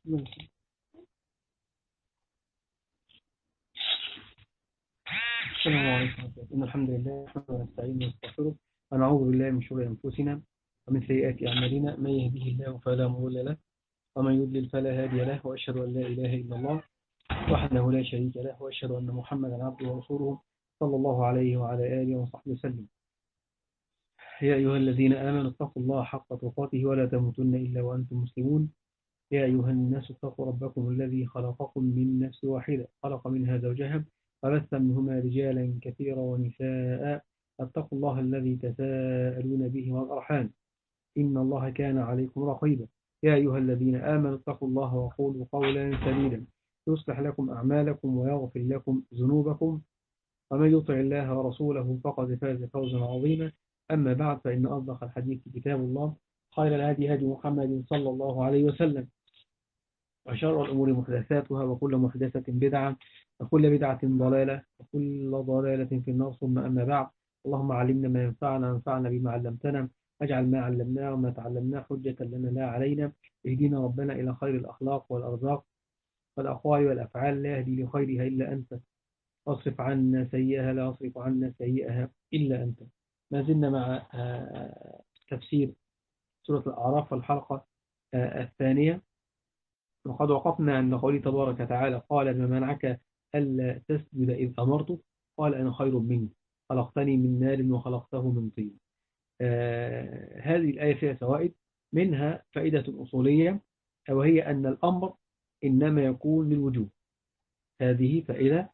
السلام عليكم. إن الحمد لله نحمده ونستعينه ونستغفره ونعوذ بالله من شرور أنفسنا ومن سيئات أعمالنا. من يهده الله فلا مضل له ومن يضلل فلا هادي له، وأشهد أن لا إله إلا الله وحده لا شريك له، وأشهد أن محمدا عبده ورسوله صلى الله عليه وعلى آله وصحبه وسلم. يا أيها الذين آمنوا اتقوا الله حق تقاته ولا تموتن إلا وأنتم مسلمون. يا أيها الناس اتقوا ربكم الذي خلقكم من نفس واحدة، خلق منها زوجها وبث منهما رجالا كثيرا ونساء. اتقوا الله الذي تساءلون به والأرحام، إن الله كان عليكم رقيبا. يا أيها الذين آمنوا اتقوا الله وقولوا قولا سديدا يصلح لكم أعمالكم ويغفر لكم ذنوبكم، ومن يطع الله ورسوله فقد فاز فوزا عظيما. أما بعد، فإن أصدق الحديث كتاب الله، خير الهدي هدي محمد صلى الله عليه وسلم، وشر الأمور محدثاتها، وكل محدثة بدعة، وكل بدعة ضلالة، وكل ضلالة في النار. ثم أما بعد، اللهم علمنا ما ينفعنا وانفعنا بما علمتنا، واجعل ما علمناه وما تعلمناه حجة لنا لا علينا. اهدنا ربنا إلى خير الأخلاق والأرزاق والأقوال والأفعال، لا يهدي لخيرها إلا أنت، واصرف عنا سيئها لا يصرف عنا سيئها إلا أنت. ما زلنا مع تفسير سورة الأعراف والحلقة الثانية، وقد وقفنا عند قوله تبارك وتعالى: قال ما منعك ألا تسجد إذ أمرتك؟ قال أنا خير منك، خلقتني من نار وخلقته من طين. هذه الآية فيها فوائد، منها فائدة أصولية، وهي أن الأمر إنما يكون للوجوب. هذه فائدة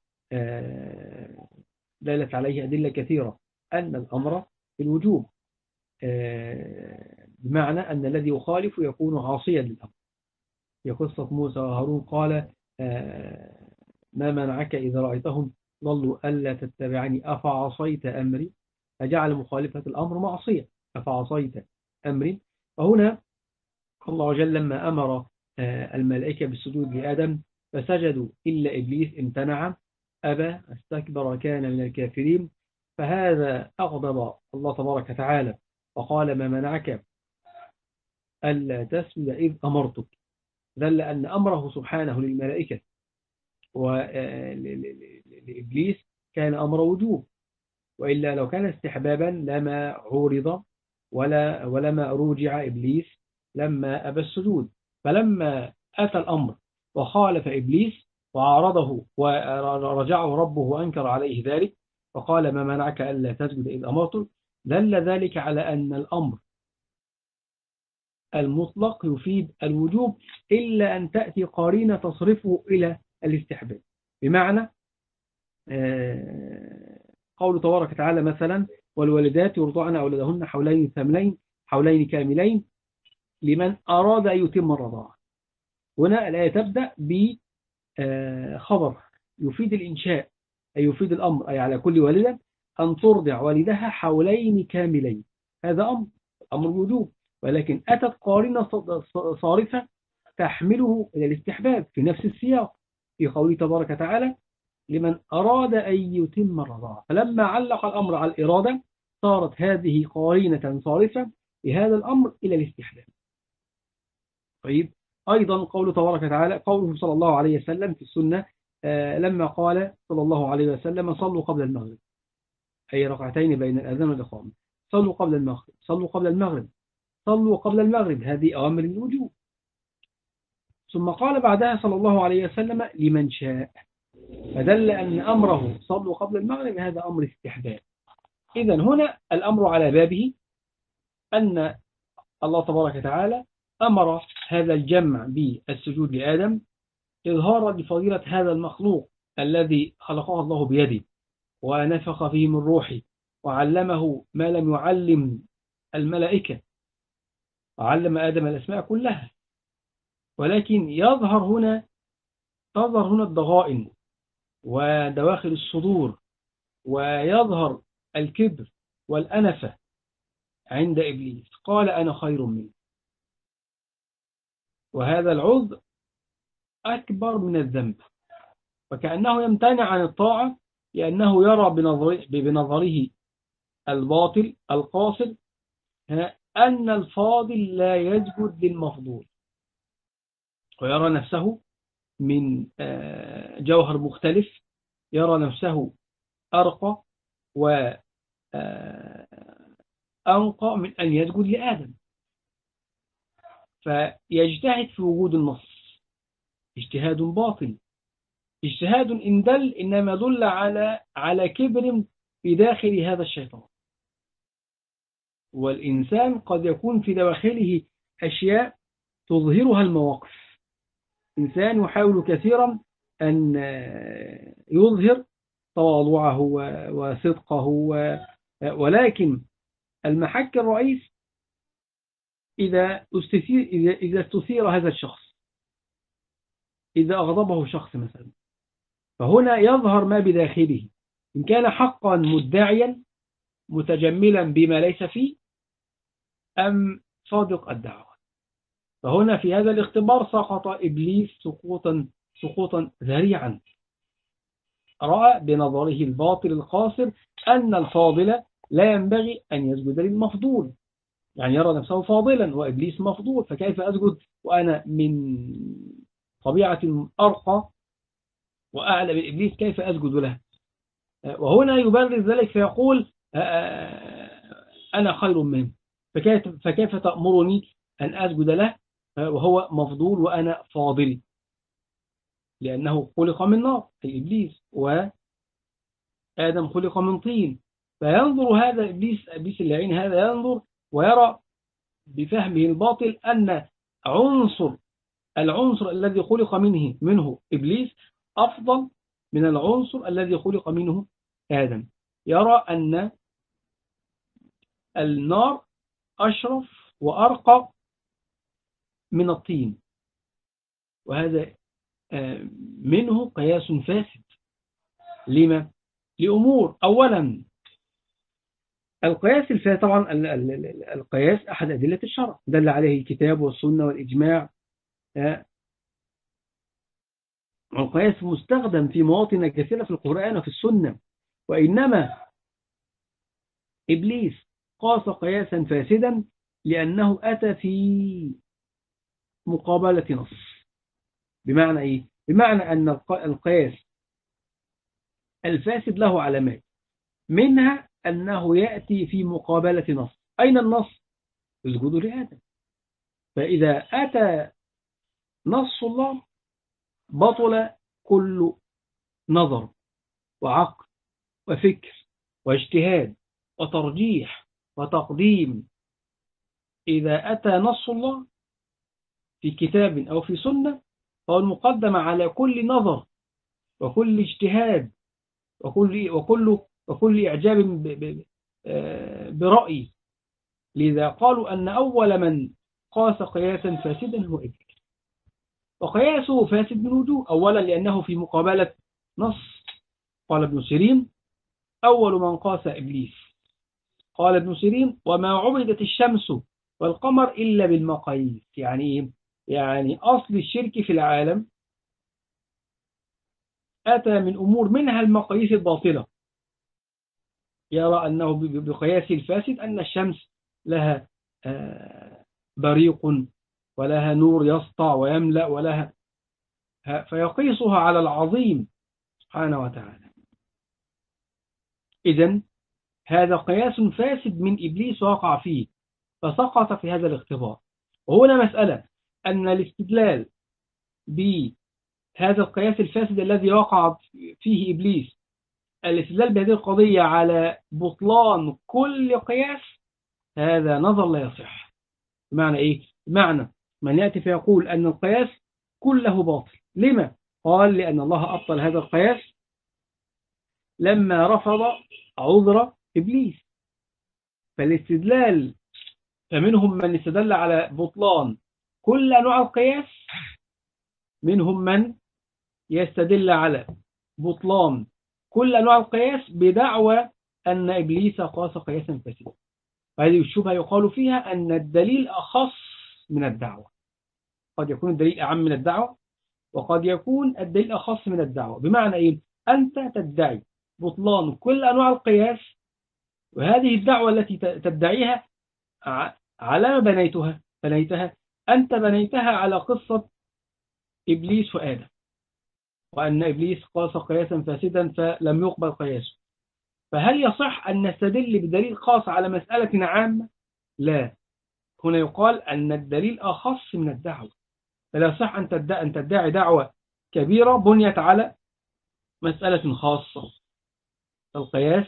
دلت عليه أدلة كثيرة، أن الأمر للوجوب، بمعنى أن الذي يخالف يكون عاصيا للأمر. في قصة موسى وهارون قال: ما منعك إذا رأيتهم ضلوا ألا تتبعني أفعصيت أمري؟ فجعل مخالفة الأمر معصية، أفعصيت أمري. وهنا الله جل لما أمر الملائكة بالسجود لآدم فسجدوا إلا إبليس امتنع، أبى، استكبر، كان من الكافرين. فهذا أغضب الله تبارك وتعالى، وقال: ما منعك ألا تسجد إذ أمرتك؟ دل أن أمره سبحانه للملائكة ولإبليس كان أمر وجوب، وإلا لو كان استحبابا لما عورض ولما روجع إبليس لما أبى السجود. فلما أتى الأمر وخالف إبليس وعارضه ورجعه ربه وأنكر عليه ذلك، فقال: ما منعك ألا تسجد إذ أمرتك؟ دل ذلك على أن الأمر المطلق يفيد الوجوب، إلا أن تأتي قرينة تصرفه إلى الاستحباب. بمعنى قول تبارك وتعالى مثلا: والوالدات يرضعن أولادهن حولين كاملين لمن أراد أن يتم الرضاعة. هنا الآية تبدأ بخبر يفيد الإنشاء، أي يفيد الأمر، أي على كل والدة أن ترضع والدها حولين كاملين. هذا أمر وجوب، ولكن أتت قارنة صارفة تحمله إلى الاستحباب في نفس السياق، في قوله تبارك وتعالى: لمن أراد أن يتم الرضاعة. فلما علق الأمر على الإرادة صارت هذه قارنة صارفة لهذا الأمر إلى الاستحباب. طيب، أيضا قوله تبارك وتعالى، قوله صلى الله عليه وسلم في السنة لما قال صلى الله عليه وسلم: صلوا قبل المغرب، أي ركعتين بين الأذان والإقامة. صلوا قبل المغرب، صلوا قبل المغرب، صلوا قبل المغرب. هذه أوامر الوجوب. ثم قال بعدها صلى الله عليه وسلم: لمن شاء. فدل أن أمره صلوا قبل المغرب هذا أمر استحباب. إذن هنا الأمر على بابه، أن الله تبارك وتعالى أمر هذا الجمع بالسجود لآدم إظهارا لفضيلة هذا المخلوق الذي خلقه الله بيده ونفخ فيه من روحه وعلمه ما لم يعلم الملائكة، وعلم آدم الأسماء كلها. ولكن تظهر هنا الضغائن ودواخل الصدور، ويظهر الكبر والأنفة عند إبليس. قال: أنا خير منه. وهذا العذر أكبر من الذنب، وكأنه يمتنع عن الطاعة لأنه يرى بنظره الباطل القاصر أن الفاضل لا يسجد للمفضول. ويرى نفسه من جوهر مختلف، يرى نفسه أرقى وأنقى من أن يسجد لآدم، فيجتهد في وجود النص اجتهاد باطل. اجتهاد إن دل إنما دل على كبر في داخل هذا الشيطان. والإنسان قد يكون في داخله أشياء تظهرها المواقف. إنسان يحاول كثيرا أن يظهر تواضعه وصدقه، ولكن المحك الرئيس إذا استثير هذا الشخص، إذا أغضبه شخص مثلا، فهنا يظهر ما بداخله، إن كان حقا مدعيا متجملا بما ليس فيه أم صادق الدعوة. فهنا في هذا الاختبار سقط إبليس سقوطا ذريعا، رأى بنظره الباطل القاصر أن الفاضل لا ينبغي أن يسجد للمفضول، يعني يرى نفسه فاضلا وإبليس مفضول، فكيف أسجد وأنا من طبيعة أرقى وأعلى من إبليس، كيف أسجد له؟ وهنا يبرر ذلك فيقول أنا خير منه، فكيف تأمرني أن أسجد له وهو مفضول وأنا فاضل؟ لأنه خلق من نار أي إبليس، وآدم خلق من طين. فينظر هذا إبليس اللعين هذا، ينظر ويرى بفهمه الباطل أن العنصر الذي خلق منه إبليس أفضل من العنصر الذي خلق منه آدم. يرى أن النار أشرف وأرقى من الطين، وهذا منه قياس فاسد. لما؟ لأمور. أولا القياس الفاسد، طبعا القياس أحد أدلة الشرع دل عليه الكتاب والسنة والإجماع. القياس مستخدم في مواطن كثيرة في القرآن وفي السنة، وإنما إبليس قاس قياسا فاسدا لأنه أتى في مقابلة نص. بمعنى إيه؟ بمعنى أن القياس الفاسد له علامات، منها أنه يأتي في مقابلة نص. أين النص؟ اسجدوا لآدم. فإذا أتى نص الله بطل كل نظر وعقل وفكر واجتهاد وترجيح وتقديم. إذا أتى نص الله في كتاب أو في سنة فهو المقدم على كل نظر وكل اجتهاد وكل إعجاب برأي. لذا قالوا أن أول من قاس قياسا فاسدا هو إبليس، وقياسه فاسد من وجوه. أولا لأنه في مقابلة نص. قال ابن سيرين أول من قاس إبليس. قال ابن سيرين وما عبدت الشمس والقمر إلا بالمقاييس. يعني إيه؟ يعني أصل الشرك في العالم أتى من أمور منها المقاييس الباطلة. يرى أنه بقياس الفاسد أن الشمس لها بريق ولها نور يسطع ويملأ ولها، فيقيسها على العظيم سبحانه وتعالى. إذن هذا قياس فاسد من إبليس وقع فيه فسقط في هذا الاختبار. وهنا مسألة أن الاستدلال بهذا القياس الفاسد الذي وقع فيه إبليس، الاستدلال بهذه القضية على بطلان كل قياس، هذا نظر لا يصح. بمعنى إيه؟ بمعنى من يأتي فيقول أن القياس كله باطل. لما؟ قال لأن الله أبطل هذا القياس لما رفض عذر إبليس. فالاستدلال، فمنهم من استدل على بطلان كل أنواع القياس، منهم من يستدل على بطلان كل أنواع القياس بدعوى أن إبليس قاس قياسا فاسدا. وهذه الشبهة يقال فيها أن الدليل أخص من الدعوة. قد يكون الدليل أعم من الدعوة، وقد يكون الدليل أخص من الدعوة. بمعنى إيه؟ أنت تدعي بطلان كل أنواع القياس، وهذه الدعوة التي تدعيها على ما بنيتها أنت بنيتها على قصة إبليس وآدم، وأن إبليس قاس قياسا فاسدا فلم يقبل قياسه. فهل يصح أن نستدل بدليل خاص على مسألة عامة؟ لا، هنا يقال أن الدليل أخص من الدعوة. فلا يصح أن تدعي دعوة كبيرة بنيت على مسألة خاصة. القياس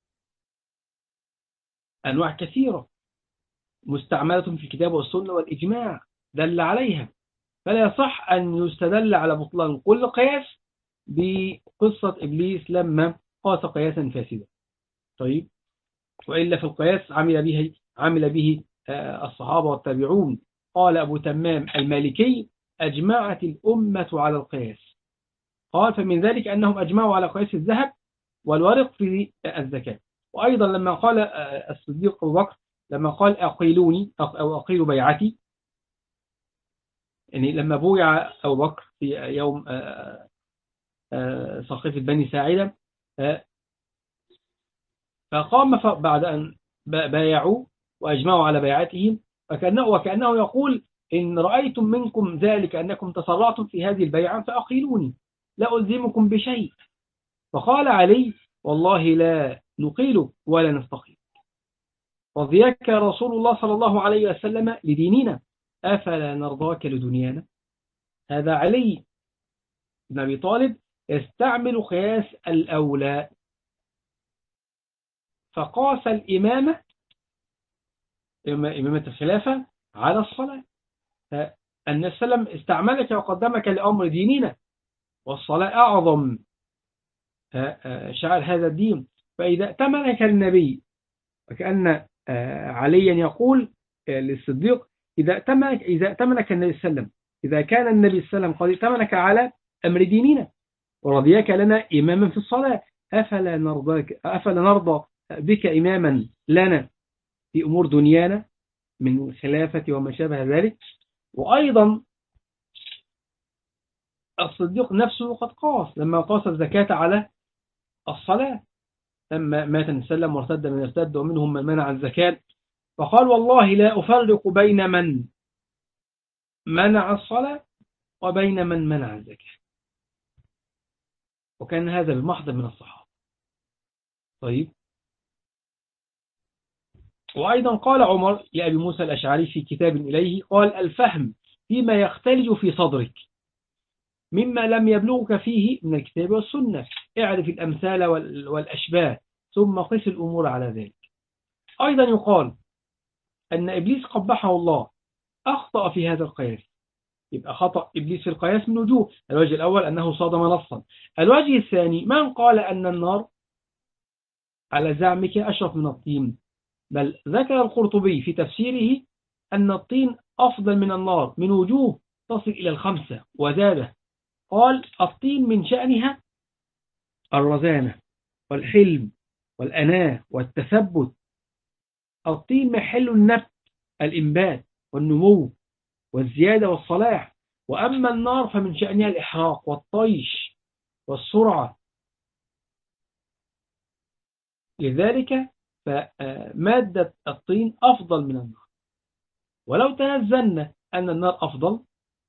أنواع كثيرة مستعملة في الكتاب والسنة والإجماع دل عليها، فلا يصح أن يستدل على بطلان كل قياس بقصة إبليس لما قاس قياسا فاسدا. طيب، وإلا في القياس عمل به الصحابة والتابعون. قال أبو تمام المالكي: أجمعت الأمة على القياس. قال: فمن ذلك أنهم أجمعوا على قياس الذهب والورق في الزكاة. وأيضا لما قال الصديق أبو بكر، لما قال أقيلوني أو أقيل بيعتي، يعني لما بويع أبو بكر في يوم سقيفة بني ساعدة، فقام بعد أن بايعوا وأجمعوا على بيعتهم، وكأنه يقول: إن رأيتم منكم ذلك أنكم تسرعتم في هذه البيعة فأقيلوني لا ألزمكم بشيء. فقال علي: والله لا نقيل ولا نستقيل، رضيك رسول الله صلى الله عليه وسلم لديننا، أفلا نرضاك لدنيانا. هذا علي بن أبي طالب يستعمل قياس الأولى، فقاس الإمامة، إمامة الخلافة، على الصلاة. أن السلام استعملك وقدمك لأمر ديننا، والصلاة أعظم شعار هذا الدين. فإذا ائتمنك النبي، وكأن عليا يقول للصديق: إذا ائتمنك النبي صلى الله عليه وسلم، إذا كان النبي صلى الله عليه وسلم قد ائتمنك على أمر ديننا ورضيك لنا إماما في الصلاة، أفلا نرضى بك إماما لنا في أمور دنيانا من خلافة وما شابه ذلك. وأيضا الصديق نفسه قد قاس لما قاس الزكاة على الصلاة، لما مات النبي صلى الله عليه وسلم وارتد من ارتد ومنهم من منع الزكاة، فقال: والله لا أفرق بين من منع الصلاة وبين من منع الزكاة. وكان هذا بمحض من الصحابة. طيب، وأيضا قال عمر لأبي موسى الأشعري في كتاب إليه، قال: الفهم فيما يختلج في صدرك مما لم يبلغك فيه من الكتاب والسنة، اعرف الأمثال والأشباه ثم قس الأمور على ذلك. أيضا يقال أن إبليس قبحه الله أخطأ في هذا القياس. يبقى خطأ إبليس في القياس من وجوه: الوجه الأول أنه صادم نصا. الوجه الثاني: من قال أن النار على زعمك أشرف من الطين؟ بل ذكر القرطبي في تفسيره أن الطين أفضل من النار من وجوه تصل إلى 5 وزاده. قال: الطين من شأنها الرزانة والحلم والأناة والتثبت. الطين محل النبت، الإنبات والنمو والزيادة والصلاح. وأما النار فمن شأنها الإحراق والطيش والسرعة. لذلك فمادة الطين أفضل من النار. ولو تنزلنا أن النار أفضل،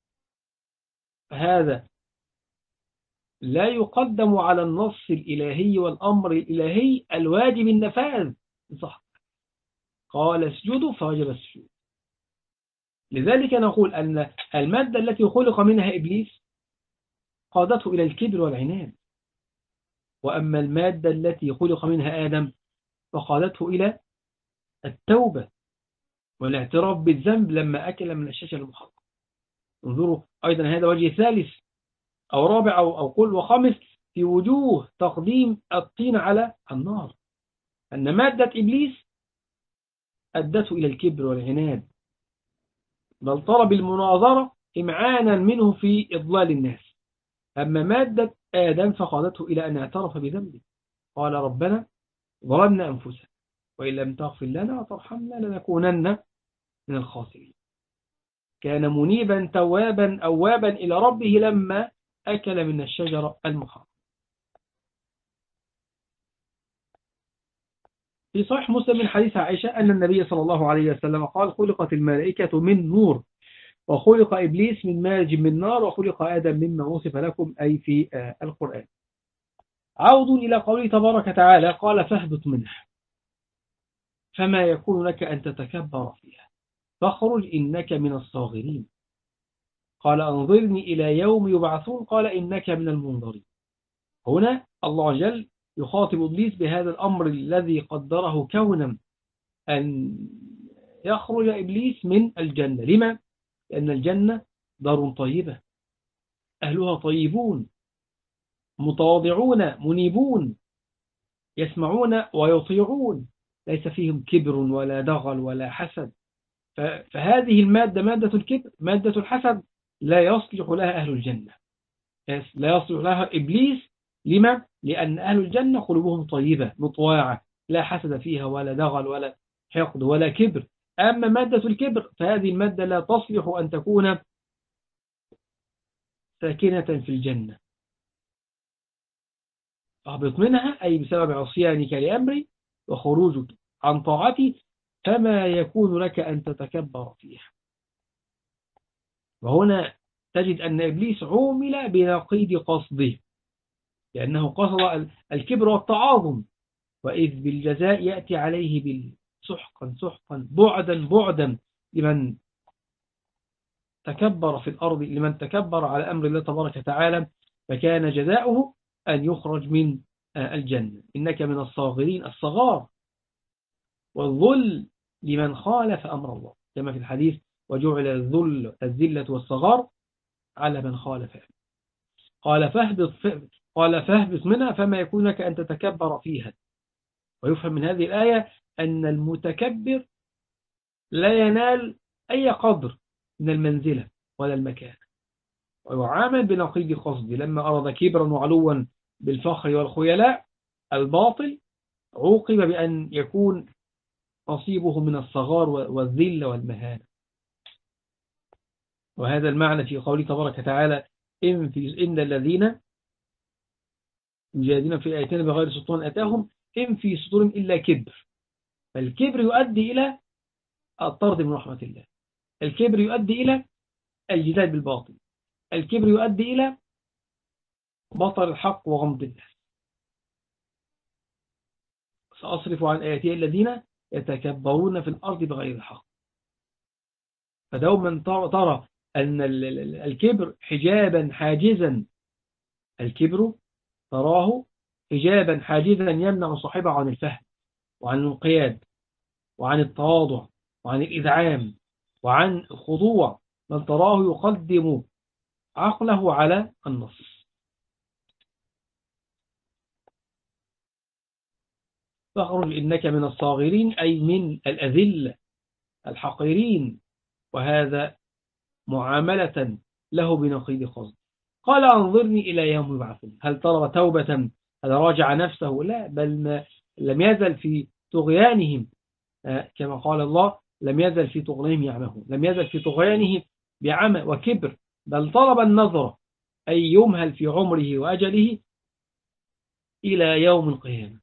هذا لا يقدم على النص الإلهي والأمر الإلهي الواجب النفاذ. صح، قال: اسجدوا فوجب السجود. لذلك نقول أن المادة التي خلق منها إبليس قادته إلى الكبر والعناد، وأما المادة التي خلق منها آدم فقادته إلى التوبة والاعتراف بالذنب لما أكل من الشجر المحرم. انظروا أيضا هذا وجه ثالث أو رابع أو قل وخامس في وجوه تقديم الطين على النار، أن مادة إبليس أدته إلى الكبر والعناد، بل طلب المناظرة إمعانا منه في إضلال الناس. أما مادة آدم فقادته إلى أن اعترف بذنبه، قال: ربنا ظلمنا أنفسنا وإن لم تغفر لنا وترحمنا لنكونن من الخاسرين. كان منيبا توابا أوابا إلى ربه لما أكل من الشجرة المحرمة. في صحيح مسلم من حديث عائشة أن النبي صلى الله عليه وسلم قال: خلقت الملائكة من نور وخلق إبليس من مارج من نار وخلق آدم مما وصف لكم أي في القرآن. عود إلى قوله تبارك وتعالى قال فاهبط منها فما يكون لك أن تتكبر فيها فاخرج إنك من الصاغرين. قال أنظرني إلى يوم يبعثون قال إنك من المنظرين. هنا الله جل يخاطب إبليس بهذا الأمر الذي قدره كونا أن يخرج إبليس من الجنة. لما؟ لأن الجنة دار طيبة أهلها طيبون متواضعون منيبون يسمعون ويطيعون ليس فيهم كبر ولا دغل ولا حسد. فهذه المادة مادة الكبر مادة الحسد لا يصلح لها أهل الجنة لا يصلح لها إبليس. لما؟ لأن أهل الجنة قلوبهم طيبة مطواعة لا حسد فيها ولا دغل ولا حقد ولا كبر. أما مادة الكبر فهذه المادة لا تصلح أن تكون ساكنة في الجنة. اهبط منها أي بسبب عصيانك لأمري وخروجك عن طاعتي فما يكون لك أن تتكبر فيها. وهنا تجد أن إبليس عومل بنقيض قصده لأنه قصد الكبر والتعاظم وإذ بالجزاء يأتي عليه بالسحقا سحقا بعدا بعدا لمن تكبر في الأرض لمن تكبر على أمر الله تبارك وتعالى فكان جزاؤه أن يخرج من الجنة. إنك من الصاغرين الصغار والذل لمن خالف أمر الله كما في الحديث وجعل الذلة والصغار على من خالف أمره. قال فاهبط منها فما يكون لك أن تتكبر فيها. ويفهم من هذه الآية أن المتكبر لا ينال أي قدر من المنزلة ولا المكان ويعامل بنقيض قصد. لما أراد كبرا وعلوا بالفخر والخيلاء الباطل عوقب بأن يكون نصيبه من الصغار والذل والمهانة. وهذا المعنى في قوله تبارك وتعالى إن الذين يجادلون في آياتنا بغير سلطان أتاهم إن في صدورهم إلا كبر. فالكبر يؤدي إلى الطرد من رحمة الله. الكبر يؤدي إلى الجدال بالباطل. الكبر يؤدي إلى بطر الحق وغمض الناس. سأصرف عن آياتي الذين يتكبرون في الأرض بغير الحق. فدوما ترى أن الكبر حجابا حاجزا الكبر تراه حجابا حاجزا يمنع صاحبه عن الفهم وعن الانقياد وعن التواضع وعن الإذعان وعن الخضوع من تراه يقدم عقله على النص. فاخرج إنك من الصاغرين أي من الأذل الحقيرين وهذا معاملة له بنقيض قصد. قال أنظرني إلى يوم يبعثون. هل طلب توبة؟ هل راجع نفسه؟ لا بل لم يزل في طغيانهم كما قال الله لم يزل في طغيانهم يعمهون. لم يزل في طغيانه بعمى وكبر بل طلب النظر أي يمهل في عمره وأجله إلى يوم القيامة.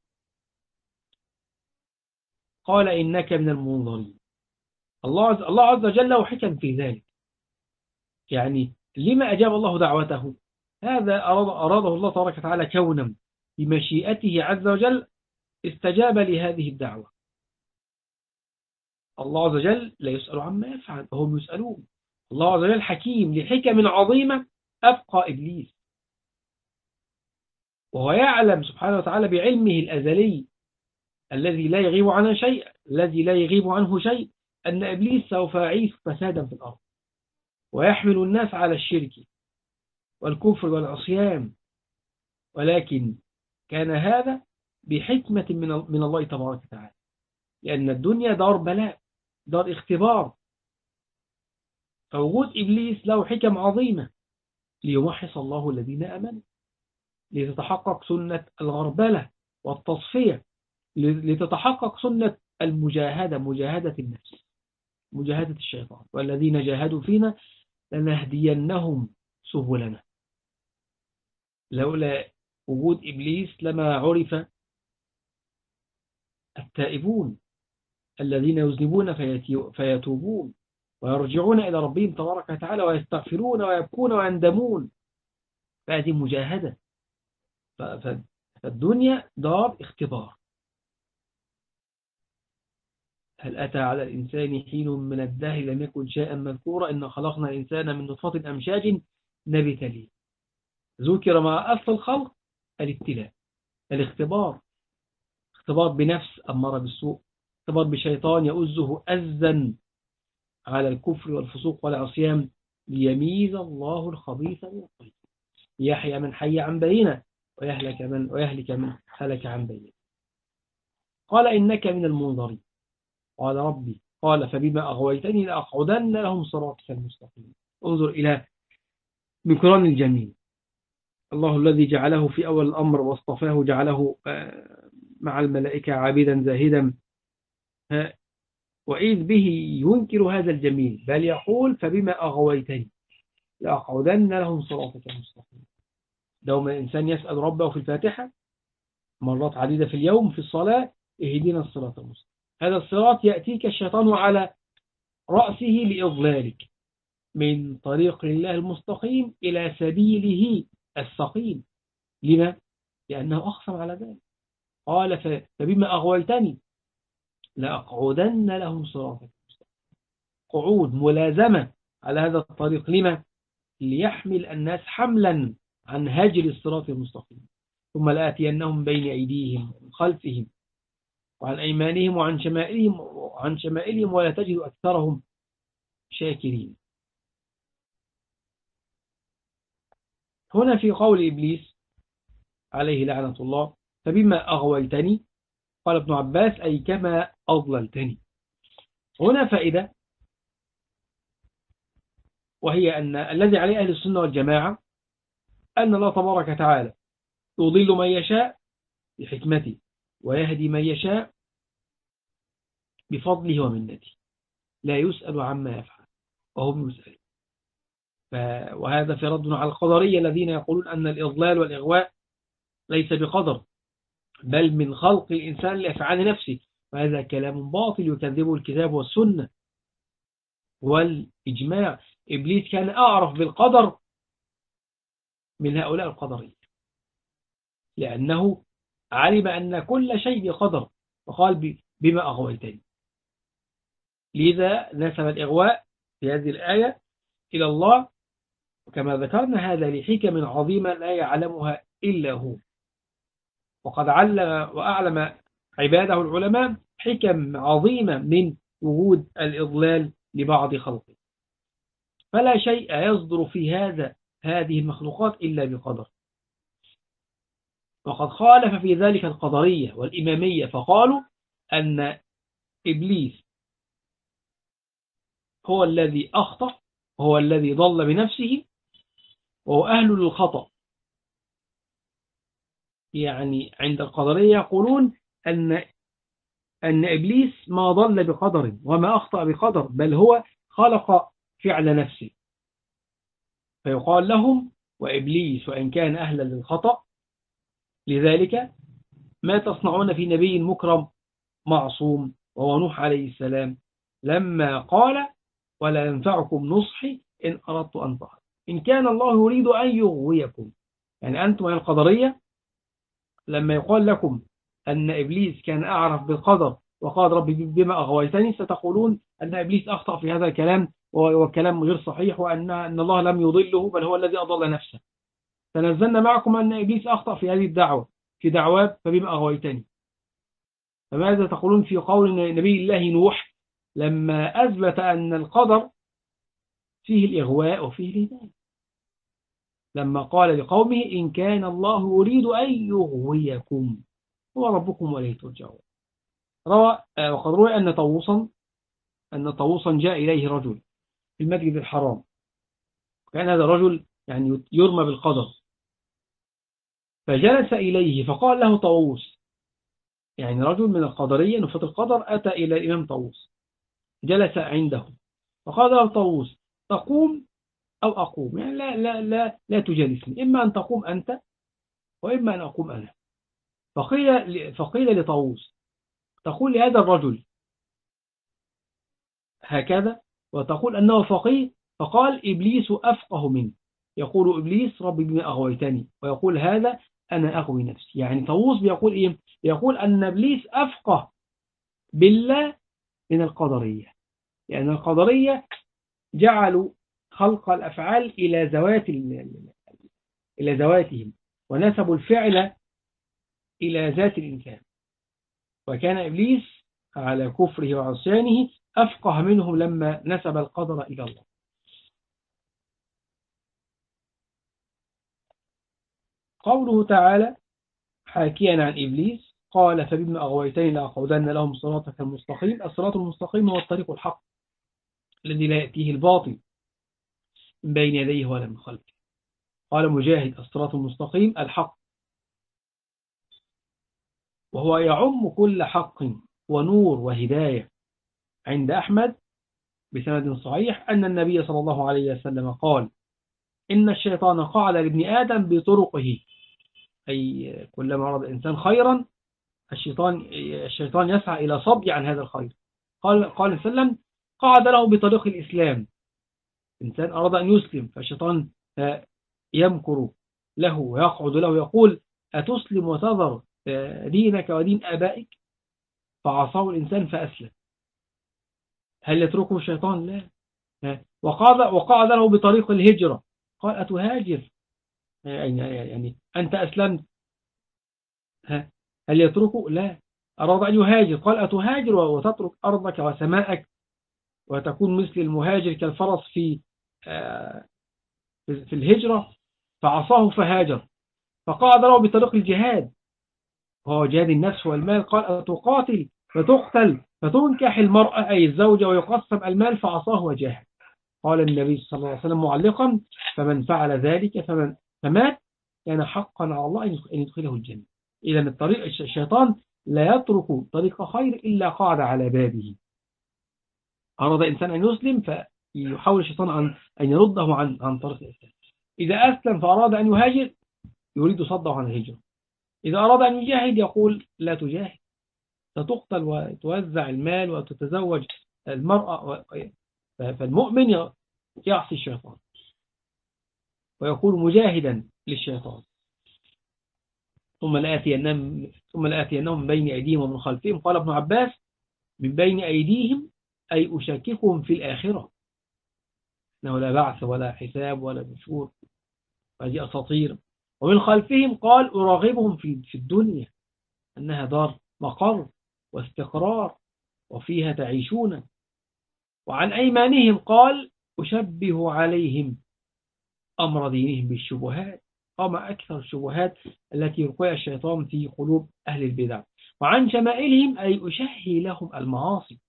قال إنك من المنظرين. الله عز وجل له حكم في ذلك. يعني لما أجاب الله دعوته؟ هذا أراده الله تبارك وتعالى كونا بمشيئته عز وجل استجاب لهذه الدعوة. الله عز وجل لا يسأل عما يفعل وهم يسألون. الله عز وجل حكيم لحكم عظيمة أبقى إبليس وهو يعلم سبحانه وتعالى بعلمه الأزلي الذي لا يغيب عنه شيء أن إبليس سوف يعيش فسادا في الأرض ويحمل الناس على الشرك والكفر والعصيان. ولكن كان هذا بحكمة من الله تبارك وتعالى لأن الدنيا دار بلاء دار اختبار. فوجود إبليس له حكم عظيمة ليمحص الله الذين آمنوا لتتحقق سنة الغربلة والتصفية لتتحقق سنة المجاهدة مجاهدة النفس مجاهدة الشيطان والذين جاهدوا فينا لنهدينهم سبلنا. لولا وجود إبليس لما عرف التائبون الذين يذنبون فيتوبون ويرجعون إلى ربهم تبارك وتعالى ويستغفرون ويبكون ويندمون. فهذه مجاهدة. فالدنيا دار اختبار. هل أتى على الإنسان حين من الدهر لم يكن شيئا مذكورا إن خلقنا الإنسان من نطفة أمشاج نبتليه. ذكر مع أصل الخلق الابتلاء، الاختبار. اختبار بنفس أمارة بالسوء، اختبار بشيطان يؤزه أزا على الكفر والفسوق والعصيان، ليميز الله الخبيث من الطيب، يحيى من حي عن بينه ويهلك من هلك عن بينه. قال إنك من المنظرين. قال ربي قال فبما أغويتني لأقعدن لهم صراطك المستقيم. انظر إلى مكران الجميل. الله الذي جعله في أول الأمر واصطفاه جعله مع الملائكة عابدا زاهدا، وإذ به ينكر هذا الجميل، بل يقول فبما أغويتني لأقعدن لهم صراطك المستقيم. دوما الإنسان يسأل ربه في الفاتحة مرات عديدة في اليوم في الصلاة اهدنا الصراط المستقيم. هذا الصراط يأتيك الشيطان على رأسه لإضلالك من طريق الله المستقيم إلى سبيله السقيم. لما؟ لأنه أقسم على ذلك. قال فبما أغويتني لأقعدن لهم صراطك المستقيم. قعود ملازمة على هذا الطريق. لما؟ ليحمل الناس حملا عن هجر الصراط المستقيم. ثم لآتينهم بين أيديهم ومن خلفهم وعن أيمانهم وعن شمائلهم ولا تجد أكثرهم شاكرين. هنا في قول إبليس عليه لعنة الله فبما أغويتني، قال ابن عباس أي كما أضللتني. هنا فائدة، وهي أن الذي عليه أهل السنة والجماعة أن الله تبارك وتعالى يضل من يشاء بحكمته ويهدي من يشاء بفضله ومنته، لا يسأل عما يفعل وهم يسألون. وهذا في رد على القدرية الذين يقولون أن الإضلال والإغواء ليس بقدر بل من خلق الإنسان لأفعال نفسه، وهذا كلام باطل يكذبه الكتاب والسنة والإجماع. إبليس كان أعرف بالقدر من هؤلاء القدرية، لأنه علم أن كل شيء بقدر، وقال بما أغويتني. لذا نسب الإغواء في هذه الآية إلى الله، وكما ذكرنا هذا لحكم عظيمة لا يعلمها إلا هو. وقد علم وأعلم عباده العلماء حكم عظيمة من وجود الإضلال لبعض خلقه. فلا شيء يصدر في هذه المخلوقات إلا بقدر. وقد خالف في ذلك القدرية والإمامية، فقالوا أن إبليس هو الذي أخطأ، هو الذي ضل بنفسه، وهو أهل للخطأ. يعني عند القدرية يقولون أن إبليس ما ضل بقدر وما أخطأ بقدر، بل هو خلق فعل نفسه. فيقال لهم وإبليس وإن كان أهلا للخطأ، لذلك ما تصنعون في نبي مكرم معصوم وهو نوح عليه السلام لما قال ولا ينفعكم نصحي إن أردت أن تهتدوا إن كان الله يريد أن يغويكم. يعني أنتم يا القدرية لما يقال لكم أن إبليس كان أعرف بالقدر وقال ربي بما أغويتني، ستقولون أن إبليس أخطأ في هذا الكلام والكلام غير صحيح، وأن الله لم يضله بل هو الذي أضل نفسه. تنزلنا معكم أن إبليس أخطأ في هذه الدعوة في دعوات فبما أغويتني. فماذا تقولون في قول نبي الله نوح لما أثبت أن القدر فيه الإغواء وفيه الهداية، لما قال لقومه إن كان الله يريد أن يغويكم هو ربكم وإليه ترجعون. وقد روى أن طاووسا جاء إليه رجل في المسجد الحرام، كان هذا الرجل يعني يرمى بالقدر، فجلس إليه فقال له طاووس، يعني رجل من القدرية نفاة القدر أتى إلى الإمام طاووس جلس عنده، فقال له طاووس تقوم أو أقوم، يعني لا تجالسني، إما أن تقوم أنت وإما أن أقوم أنا. فقيل لطاووس تقول لهذا الرجل هكذا وتقول أنه فقيه، فقال إبليس أفقه منه. يقول إبليس ربي بما أغويتني، ويقول هذا أنا أغوي نفسي. يعني طاووس بيقول إيه؟ يقول أن إبليس أفقه بالله من القدرية، لأن القدرية جعلوا خلق الأفعال إلى ذواتهم، ونسبوا الفعل إلى ذات الإنسان. وكان إبليس على كفره وعصيانه أفقه منهم لما نسب القدر إلى الله. قوله تعالى حاكيا عن إبليس قال فبما أغويتني لأقعدن لهم صراطك المستقيم. الصراط المستقيم هو الطريق الحق الذي لا يأتيه الباطل من بين يديه ولا من خلفه. قال مجاهد الصراط المستقيم الحق، وهو يعم كل حق ونور وهداية. عند أحمد بسند صحيح أن النبي صلى الله عليه وسلم قال إن الشيطان قعد لابن آدم بطرقه، أي كلما أراد الإنسان خيرا الشيطان يسعى إلى صبي عن هذا الخير. قال صلى الله عليه وسلم قعد له بطريق الإسلام. إنسان أراد أن يسلم فالشيطان يمكر له ويقعد له يقول أتسلم وتذر دينك ودين آبائك؟ فعصاه الإنسان فأسلم. هل يتركه الشيطان؟ لا. وقعد له بطريق الهجرة. قال أتهاجر؟ يعني أنت أسلمت، هل يتركه؟ لا. أراد أن يهاجر، قال أتهاجر وتترك أرضك وسماءك وتكون مثل المهاجر كالفرس في الهجرة؟ فعصاه فهاجر. فقعد له بطريق الجهاد وهو جهاد النفس والمال. قال أتقاتل فتقتل فتنكح المرأة أي الزوجة ويقسم المال؟ فعصاه وجاهد. قال النبي صلى الله عليه وسلم معلقا فمن فعل ذلك فمات كان حقا على الله أن يدخله الجنة. إذا الطريق الشيطان لا يترك طريق خير إلا قاعد على بابه. أراد إنسان أن يسلم فيحاول الشيطان أن يرده عن طريق الإسلام. إذا أسلم فأراد أن يهاجر يريد صده عن الهجرة. إذا أراد أن يجاهد يقول لا تجاهد، ستقتل وتوزع المال وتتزوج المرأة. فالمؤمن يعصي الشيطان ويكون مجاهدا للشيطان. ثم لآتينهم من بين أيديهم ومن خلفهم. قال ابن عباس من بين أيديهم أي أشككهم في الآخرة أنه لا بعث ولا حساب ولا نشور، وهذه أساطير. ومن خلفهم قال أراغبهم في الدنيا أنها دار مقر واستقرار وفيها تعيشون. وعن أيمانهم قال أشبه عليهم أمر دينهم بالشبهات. وما أكثر الشبهات التي يلقيها الشيطان في قلوب أهل البدع. وعن شمائلهم أي أشهي لهم المعاصي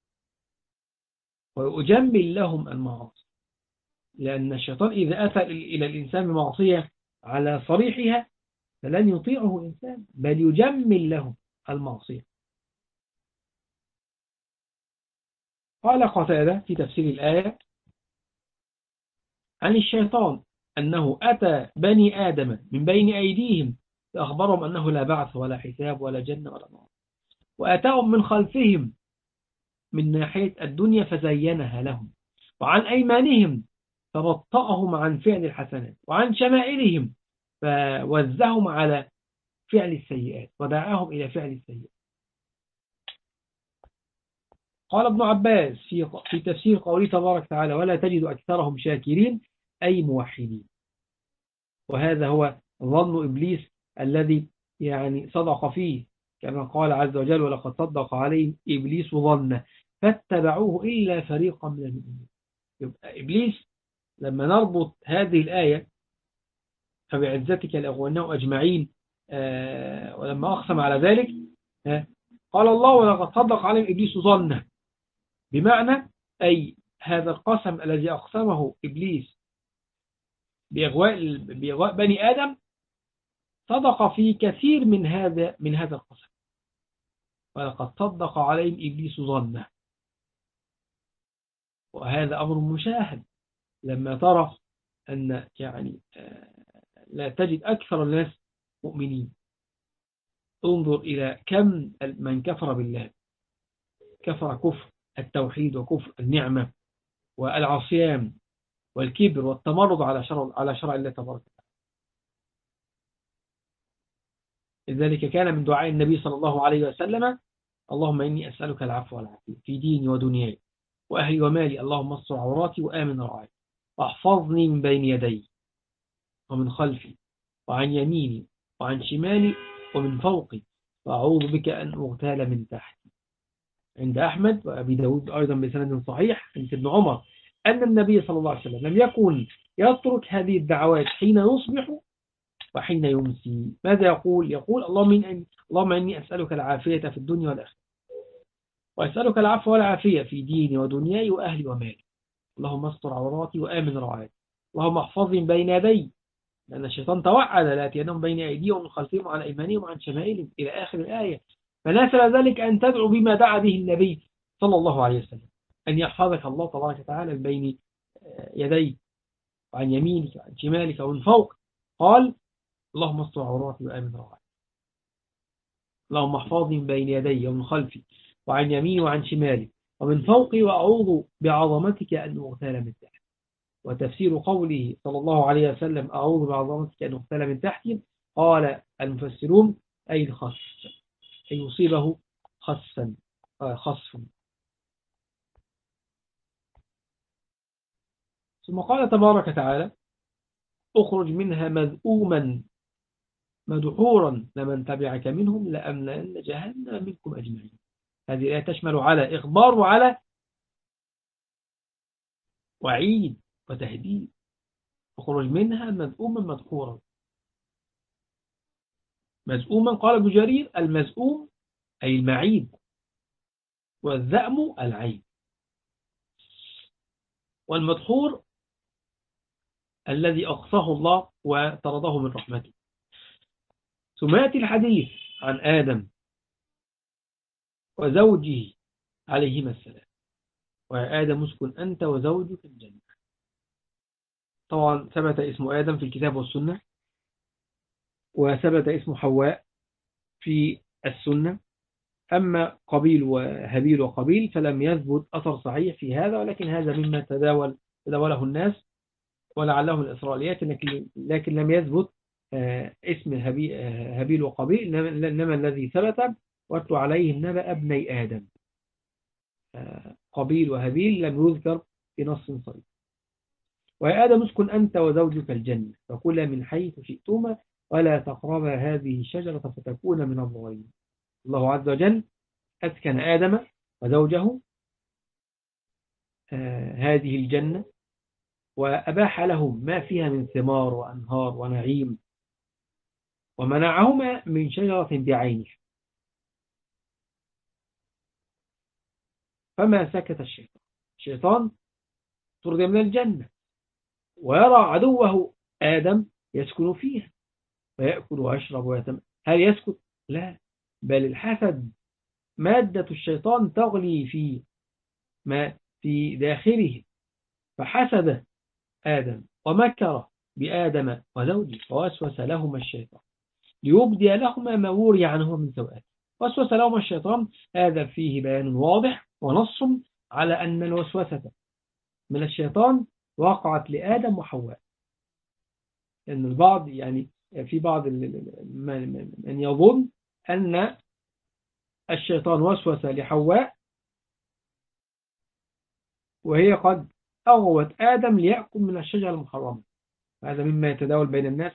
وأجمل لهم المعاصي، لأن الشيطان إذا أتى إلى الإنسان بمعصية على صريحها فلن يطيعه الإنسان بل يجمل له المعصية. قال قتادة في تفسير الآية عن الشيطان أنه أتى بني آدم من بين أيديهم فأخبرهم أنه لا بعث ولا حساب ولا جنة ولا نار، وأتاهم من خلفهم من ناحية الدنيا فزينها لهم، وعن أيمانهم فبطأهم عن فعل الحسنات، وعن شمائلهم فوزهم على فعل السيئات ودعاهم إلى فعل السيئات. قال ابن عباس في تفسير قوله تبارك وتعالى ولا تجد أكثرهم شاكرين أي موحدين. وهذا هو ظن إبليس الذي يعني صدق فيه، كما قال عز وجل ولقد صدق عليه إبليس ظنه فاتبعوه إلا فريقا من المؤمنين. يبقى إبليس لما نربط هذه الآية فبعزتك لأغوينهم أجمعين ولما أقسم على ذلك قال الله ولقد صدق عليهم إبليس ظنه، بمعنى أي هذا القسم الذي أقسمه إبليس بإغواء بني آدم صدق في كثير من هذا القسم. ولقد صدق عليهم إبليس ظنه، وهذا أمر مشاهد لما ترى أن يعني لا تجد أكثر الناس مؤمنين. انظر إلى كم من كفر بالله، كفر كفر التوحيد وكفر النعمة والعصيان والكبر والتمرد على شرع الله تبارك وتعالى. لذلك كان من دعاء النبي صلى الله عليه وسلم: اللهم إني أسألك العفو والعافية في ديني ودنياي وأهلي ومالي، اللهم استر عوراتي وآمن رعايا، واحفظني من بين يدي ومن خلفي وعن يميني وعن شمالي ومن فوقي، وأعوذ بك أن أغتال من تحتي. عند أحمد وأبي داود أيضا بسند صحيح عن ابن عمر أن النبي صلى الله عليه وسلم لم يكن يترك هذه الدعوات حين يصبح وحين يمسي. ماذا يقول؟ يقول: اللهم إني أسألك العافية في الدنيا والآخرة، وأسألك العفو والعافية في ديني ودنياي وأهلي ومالي، اللهم استر عوراتي وآمن رعايا، اللهم احفظني بين يدي، لأن الشيطان توعد لآتينهم بين أيديهم ومن خلفهم وعن أيمانهم وعن شمائلهم إلى آخر الآية. فناسب ذلك أن تدعو بما دعا به النبي صلى الله عليه وسلم، أن يحفظك الله تبارك وتعالى من بين يديك وعن يمينك وعن شمالك ومن فوق. قال: اللهم استر عوراتي وآمن رعايا، اللهم احفظني من بين يدي ومن خلفي وعن يميني وعن شمالي ومن فوقي، وأعوذ بعظمتك أن أغتال من تحتي. وتفسير قوله صلى الله عليه وسلم: أعوذ بعظمتك أن أغتال من تحتي، قال المفسرون: أي الخصف، أي يصيبه خصف. ثم قال تبارك وتعالى: اخرج منها مذءوما مدحورا لمن تبعك منهم لأملأن جهنم منكم أجمعين. هذه الآية تشمل على إخبار وعلى وعيد وتهديد. اخرج منها مذءوما مدحورا. مذءوما قال ابن جرير: المذءوم أي المعيب، والذأم العيب، والمدحور الذي أقصاه الله وطرده من رحمته. ثم يأتي الحديث عن آدم وزوجه عليهما السلام: ويا آدم اسكن أنت وزوجك الجنة. طبعا ثبت اسم آدم في الكتاب والسنة، وثبت اسم حواء في السنة. أما قبيل وهابيل وقبيل فلم يثبت أثر صحيح في هذا، ولكن هذا مما تداوله الناس ولعله الإسرائيليات، لكن لم يثبت اسم هابيل وقبيل. إنما الذي ثبت: واتل عليهم نبأ ابني آدم. قبيل وهابيل لم يذكر في نص صريح. ويا آدم اسكن أنت وزوجك الجنة فكلا من حيث شئتما ولا تقربا هذه الشجرة فتكونا من الظالمين. الله عز وجل أسكن آدم وزوجه هذه الجنة، وأباح لهم ما فيها من ثمار وأنهار ونعيم، ومنعهما من شجرة بعينها. فما سكت الشيطان طرد من الجنة، ويرى عدوه آدم يسكن فيها ويأكل ويشرب ويتم. هل يسكت؟ لا، بل الحسد مادة الشيطان تغلي في ما في داخله، فحسد آدم ومكر بآدم وزوجه ووسوس لهما الشيطان ليبدي لهما ما وري عنهما من سوءات. وسوس لهما الشيطان، هذا فيه بيان واضح ونص على أن الوسوسة من الشيطان وقعت لآدم وحواء. لأن البعض في بعض من يظن أن الشيطان وسوس لحواء وهي قد أغوت آدم ليأكل من الشجرة المحرمة. هذا مما يتداول بين الناس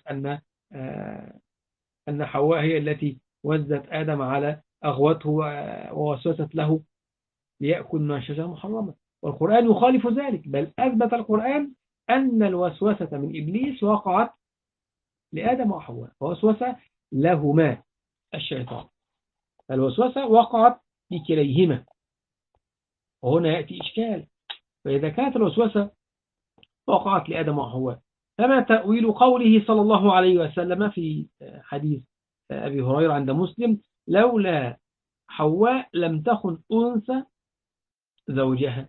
أن حواء هي التي وزت آدم على أغوته ووسوست له ليأكل من الشجرة المحرمة. والقرآن يخالف ذلك، بل أثبت القرآن أن الوسوسة من إبليس وقعت لآدم وحواء فوسوس لهما الشيطان. الوسوسة وقعت لكليهما. وهنا يأتي إشكال: فإذا كانت الوسوسة وقعت لآدم وحواء فما تأويل قوله صلى الله عليه وسلم في حديث أبي هريرة عند مسلم: لولا حواء لم تخن أنثى زوجها.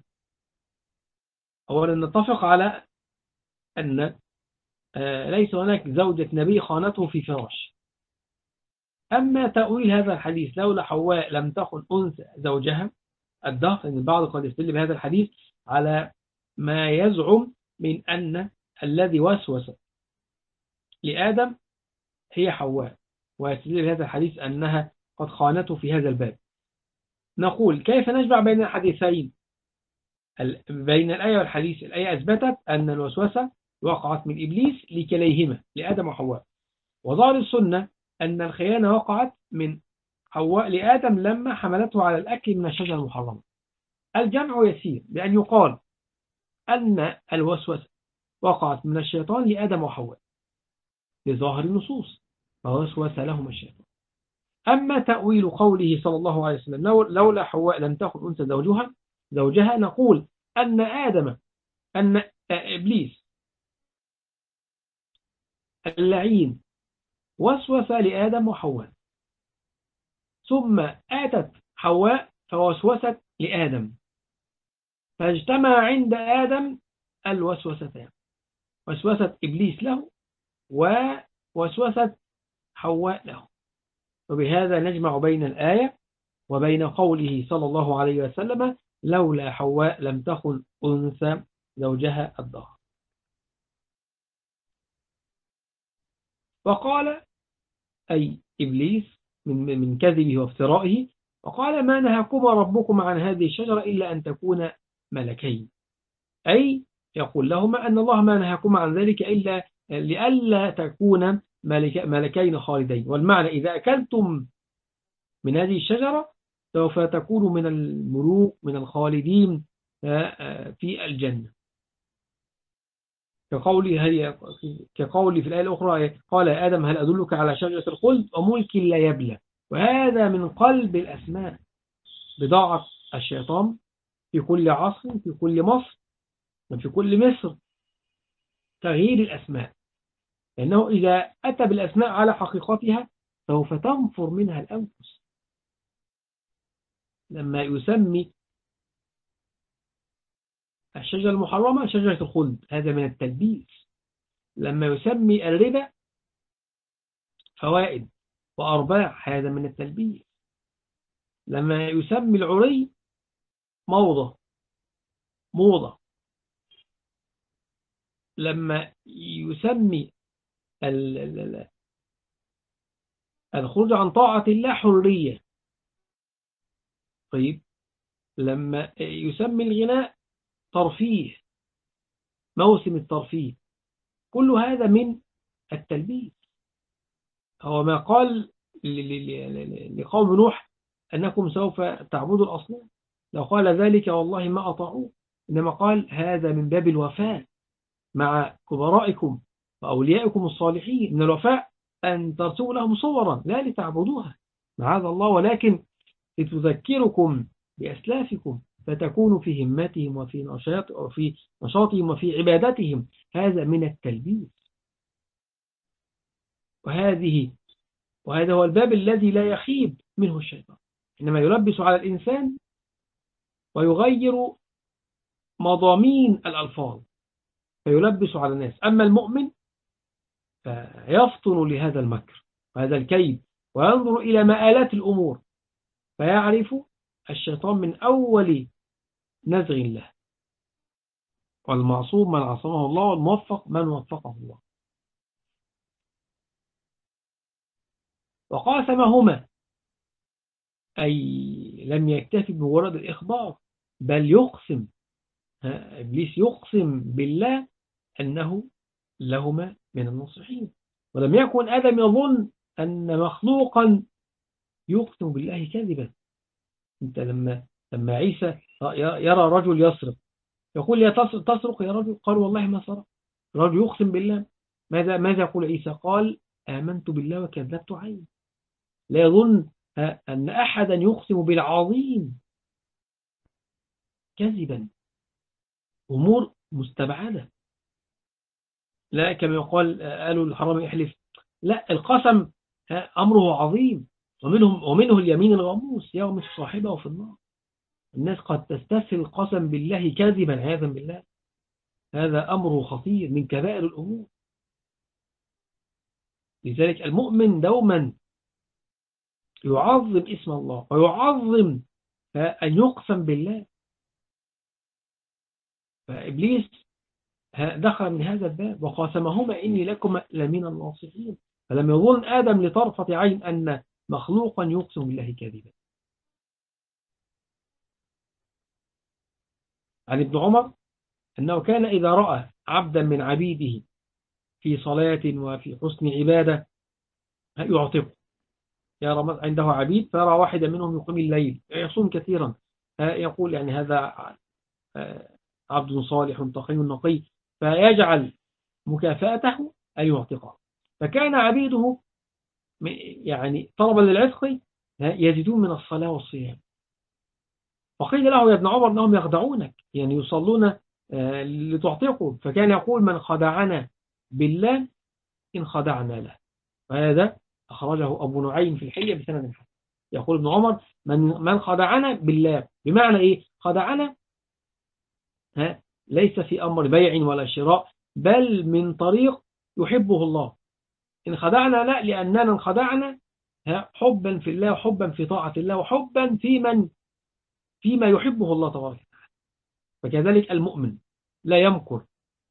أولا نتفق على أن ليس هناك زوجة نبي خانته في فراش. أما تأويل هذا الحديث لولا حواء لم تخن أنثى زوجها، الدهر أن البعض قد يستدل بهذا الحديث على ما يزعم من أن الذي وسوس لآدم هي حواء، ويستدل هذا الحديث أنها قد خانته في هذا الباب. نقول كيف نجمع بين الحديثين؟ بين الآية والحديث. الآية أثبتت أن الوسوسة وقعت من إبليس لكليهما لآدم وحواء، وظاهر السنة أن الخيانة وقعت من حواء لآدم لما حملته على الأكل من الشجرة المحرمة. الجمع يسير بأن يقال أن الوسوسة وقعت من الشيطان لآدم وحواء لظاهر النصوص، فوسوس لهما الشيطان. أما تأويل قوله صلى الله عليه وسلم لولا حواء لم تكن أنثى زوجها، نقول أن إبليس اللعين وسوس لآدم وحواء، ثم آتت حواء فوسوست لآدم، فاجتمع عند آدم الوسوستان، وسوسة إبليس له ووسوسة حواء له. وبهذا نجمع بين الآية وبين قوله صلى الله عليه وسلم لولا حواء لم تخن أنثى زوجها الدهر. وقال أي إبليس من كذبه وافترائه، وقال ما نهاكما ربكم عن هذه الشجرة إلا أن تكون ملكين، أي يقول لهما أن الله ما نهاكما عن ذلك إلا لئلا تكون ملكين خالدين. والمعنى إذا أكلتم من هذه الشجرة سوف تكونوا من الملوك من الخالدين في الجنة، كقولي في الآية الأخرى قال يا آدم هل أدلك على شجرة الخلد وملك لا يبلى. وهذا من قلب الأسماء، بضاعة الشيطان في كل عصر، في كل مصر، وفي كل مصر، تغيير الأسماء، لأنه إذا أتى بالأسماء على حقيقتها سوف تنفر منها الأنفس. لما يسمي الشجرة المحرمة شجرة الخلد هذا من التلبيس، لما يسمي الربا فوائد وأرباح هذا من التلبيس، لما يسمي العري موضة، لما يسمي الخروج عن طاعة الله حرية، طيب لما يسمي الغناء ترفيه، موسم الترفيه، كل هذا من التلبيس. هو ما قال لقوم نوح أنكم سوف تعبدوا الأصنام، لو قال ذلك والله ما أطاعوه، إنما قال هذا من باب الوفاء مع كبرائكم وأوليائكم الصالحين. من الوفاء أن ترسوا لهم صورا لا لتعبدوها معاذ الله، ولكن لتذكركم بأسلافكم فتكونوا في همتهم وفي نشاطهم وفي عبادتهم. هذا من التلبيس، وهذا هو الباب الذي لا يخيب منه الشيطان، إنما يلبس على الإنسان ويغير مضامين الألفاظ فيلبس على الناس. أما المؤمن فيفطن لهذا المكر وهذا الكيد وينظر إلى مآلات الأمور فيعرف الشيطان من أول نزغ له، والمعصوم من عصمه الله والموفق من وفقه الله. وقاسمهما أي لم يكتفي بمجرد الإخبار بل يقسم، إبليس يقسم بالله أنه لهما من الناصحين. ولم يكن آدم يظن أن مخلوقا يقسم بالله كذبا. أنت لما عيسى يرى رجل يسرق يقول يا تسرق يا رجل، قال والله ما سرق. رجل يقسم بالله، ماذا يقول عيسى؟ قال آمنت بالله وكذبت عيني. لا يظن أن أحدا يقسم بالعظيم كذبا، أمور مستبعدة. لا كما يقال قالوا الحرام يحلف، لا القسم أمره عظيم، ومنه اليمين الغموس يغمس صاحبه في النار. الناس قد تستسهل القسم بالله كاذبا عياذا بالله، هذا أمره خطير من كبائر الأمور. لذلك المؤمن دوما يعظم اسم الله ويعظم أن يقسم بالله. فإبليس دخل من هذا الباب وقاسمهما إني لكم لمن الناصحين، فلم يظن آدم لطرفة عين أن مخلوقا يقسم بالله كاذبا. عن ابن عمر أنه كان إذا رأى عبدا من عبيده في صلاة وفي حسن عبادة يعتقه. يرى عنده عبيد فيرى واحدا منهم يقيم الليل يصوم كثيرا، يقول يعني هذا عبد صالح تقي نقي، فيجعل مكافأته أن يعتقه. فكان عبيده يعني طلبا للعتق يزيدون من الصلاة والصيام. فقيل له يا ابن عمر أنهم يخدعونك، يعني يصلون لتعتقوا. فكان يقول من خدعنا بالله إن خدعنا له. وهذا أخرجه أبو نعيم في الحلية بسند حسن. يقول ابن عمر من خدعنا بالله، بمعنى إيه خدعنا؟ ليس في أمر بيع ولا شراء، بل من طريق يحبه الله. إن خدعنا لا، لأننا انخدعنا حبا في الله وحبا في طاعة الله وحبا فيما يحبه الله تبارك وتعالى. فكذلك المؤمن لا يمكر،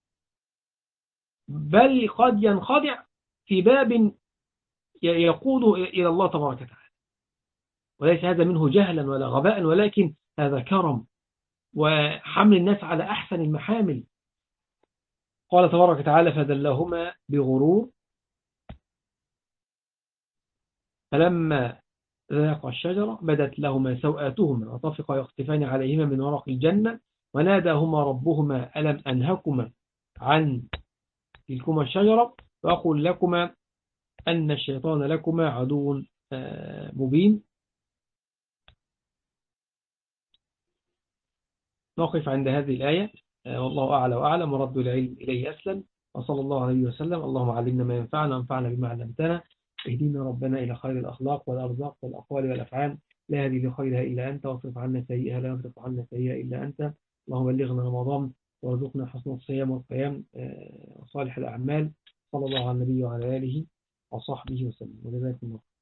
بل قد ينخدع في باب يقوده إلى الله تبارك وتعالى، وليس هذا منه جهلا ولا غباء، ولكن هذا كرم وحمل الناس على أحسن المحامل. قال تبارك وتعالى فدلهما بغرور فلما ذاقا الشجرة بدت لهما سوآتهما وطفقا يخصفان عليهما من ورق الجنة وناداهما ربهما ألم أنهكما عن تلكما الشجرة وأقول لكما أن الشيطان لكما عدو مبين. نقف عند هذه الآية، والله أعلى وأعلم، ورد العلم إليه أسلم، وصلى الله عليه وسلم. اللهم علمنا ما ينفعنا وانفعنا بما علمتنا، اهدنا ربنا إلى خير الأخلاق والأرزاق والأقوال والأفعال، لا هدي لخيرها إلا أنت، واصرف عنا سيئها لا يصرف عنا سيئها إلا أنت. اللهم بلغنا رمضان وارزقنا حسن الصيام والقيام وصالح الأعمال. صلى الله على النبي وعلى آله وصحبه وسلم، وجزاكم الله.